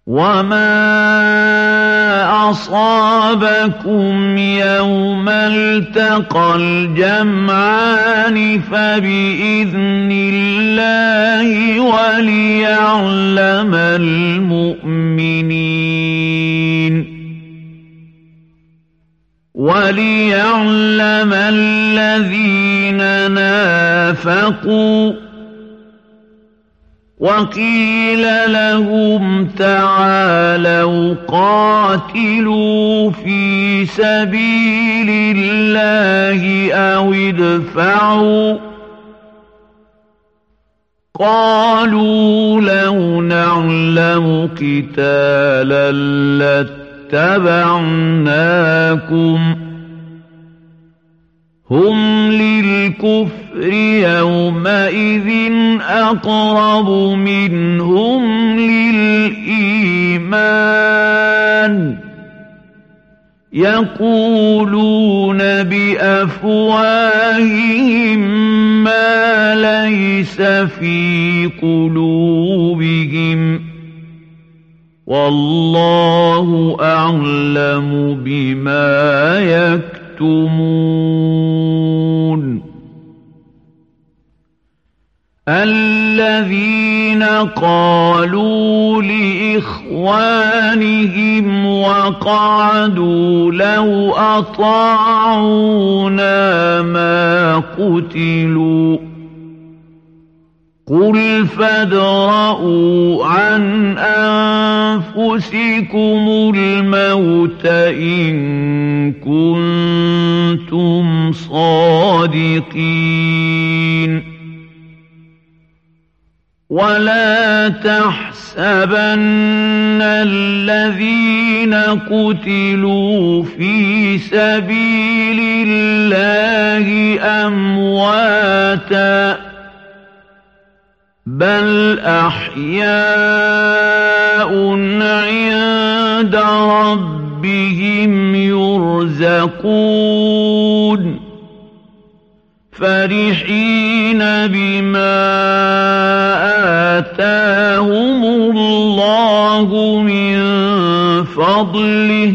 وَمَا أَصَابَكُمْ يَوْمَ الْتَقَى الْجَمْعَانِ فَبِإِذْنِ اللَّهِ وَلِيَعْلَمَ الَّذِينَ نَافَقُوا. وَقِيلَ لَهُمْ تَعَالَوْا قَاتِلُوا فِي سَبِيلِ اللَّهِ أَوِ ادْفَعُوا. قَالُوا لَوْ نَعْلَمُ قِتَالًا لَّاتَّبَعْنَاكُمْ ۗ هُمْ لِلْكُفْرِ يَوْمَئِذٍ أَقْرَبُ مِنْهُمْ لِلْإِيمَانِ يَقُولُونَ بِأَفْوَاهِهِم مَّا لَيْسَ فِي قُلُوبِهِمْ ۗ وَاللَّهُ أَعْلَمُ بِمَا يَكْتُمُونَ. الَّذِينَ قَالُوا لِإِخْوَانِهِمْ وَقَعَدُوا لَوْ أَطَاعُونَا مَا قُتِلُوا ۗ قُلْ فَادْرَءُوا عَنْ أَنفُسِكُمُ الْمَوْتَ إِن كُنتُمْ صَادِقِينَ. وَلَا تَحْسَبَنَّ الَّذِينَ قُتِلُوا فِي سَبِيلِ اللَّهِ أَمْوَاتًا، بَلْ أَحْيَاءٌ عِندَ رَبِّهِمْ يُرْزَقُونَ فَرِحِينَ بِمَا آتَاهُمُ اللَّهُ مِن فَضْلِهِ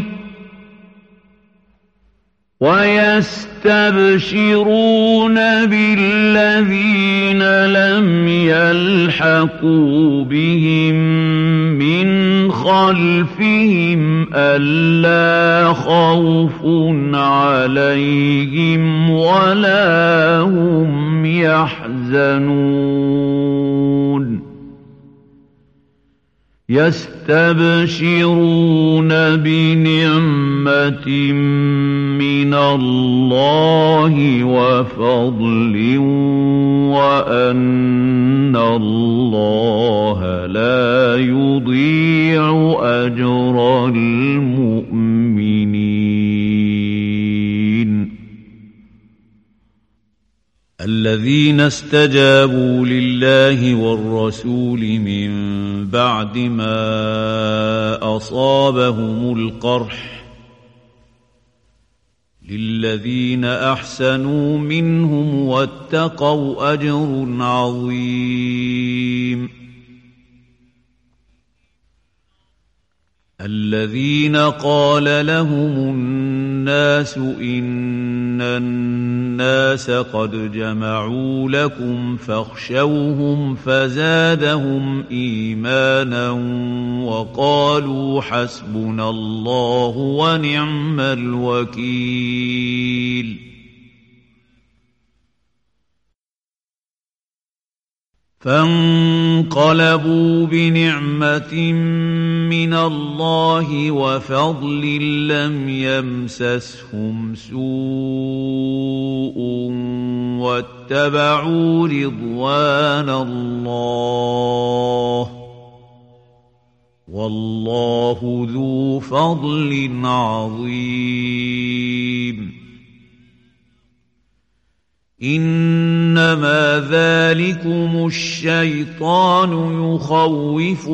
وَيَسْتَبْشِرُونَ بِالَّذِينَ لَمْ يَلْحَقُوا بِهِم مِّنْ خَلْفِهِمْ أَلَّا خَوْفٌ عَلَيْهِمْ وَلَا هُمْ يَحْزَنُونَ يَسْتَبْشِرُونَ بِنِعْمَةٍ مِّنَ اللَّهِ وَفَضْلٍ وَأَنَّ اللَّهَ لَا يُضِيعُ أَجْرَ الْمُؤْمِنِينَ. الَّذِينَ اسْتَجَابُوا لِلَّهِ وَالرَّسُولِ مِن بَعْدِ مَا أَصَابَهُمُ الْقَرْحُ لِلَّذِينَ أَحْسَنُوا مِنْهُمْ وَاتَّقَوْا أَجْرٌ عَظِيمٌ. الَّذِينَ قَالَ لَهُمُ النَّاسُ إِنَّ النَّاسَ قَدْ جَمَعُوا لَكُمْ فَاخْشَوْهُمْ فَزَادَهُمْ إِيمَانًا وَقَالُوا حَسْبُنَا اللَّهُ وَنِعْمَ الْوَكِيلُ. فانقلبوا بنعمة من الله وفضل لم يمسسهم سوء واتبعوا رضوان الله والله ذو فضل عظيم. إنما ذلكم الشيطان يخوف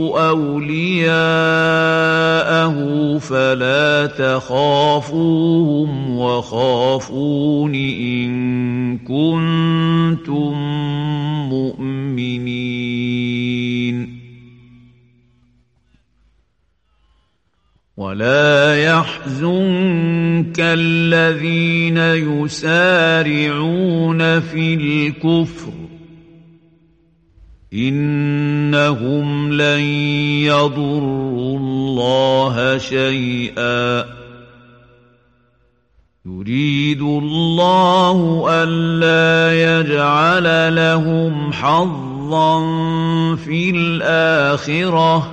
أولياءه فلا تخافوهم وخافون إن كنتم مؤمنين. ولا يحزنك الذين يسارعون في الكفر إنهم لن يضروا الله شيئا يريد الله ألا يجعل لهم حظا في الآخرة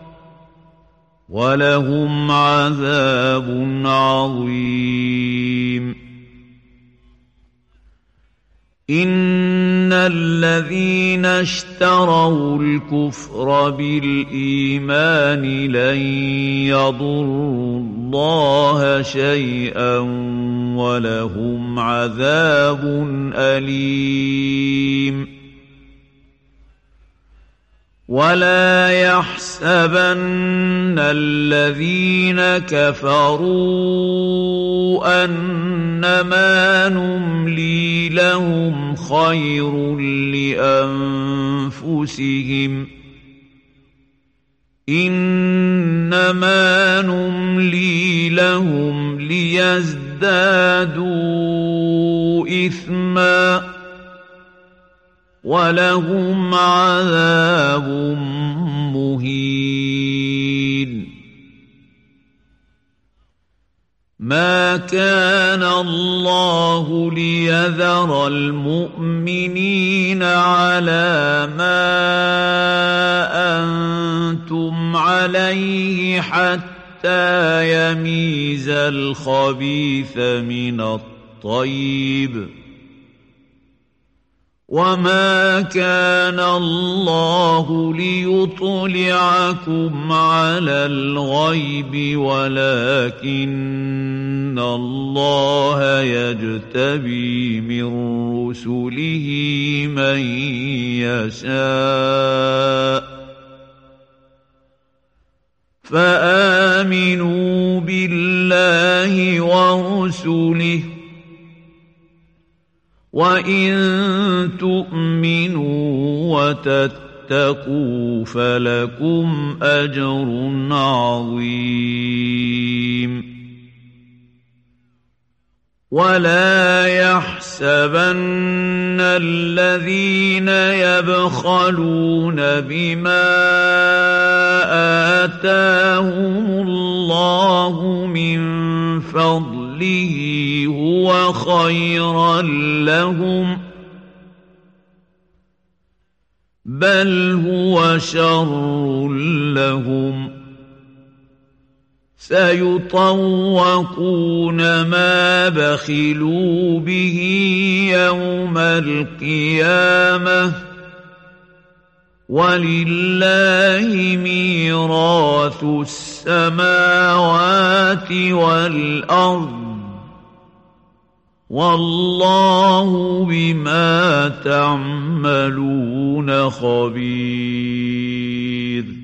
ولهم عذاب عظيم إن الذين اشتروا الكفر بالإيمان لن يضروا الله شيئا ولهم عذاب أليم ولا يحسبن الذين كفروا أنما نملي لهم خير لأنفسهم إنما نملي لهم ليزدادوا إثما ولهم عذاب مهين ما كان الله ليذر المؤمنين على ما أنتم عليه حتى يميز الخبيث من الطيب وما كان الله ليطلعكم على الغيب ولكن الله يجتبي من رسله من يشاء فآمنوا بالله ورسله وإن تؤمنوا وتتقوا فلكم أجر عظيم ولا يحسبن الذين يبخلون بما آتاهم الله من فضله هو خيرا لهم بل هو شر لهم سيطوقون ما بخلوا به يوم القيامة ولله ميراث السماوات والأرض والله بما تعملون خبير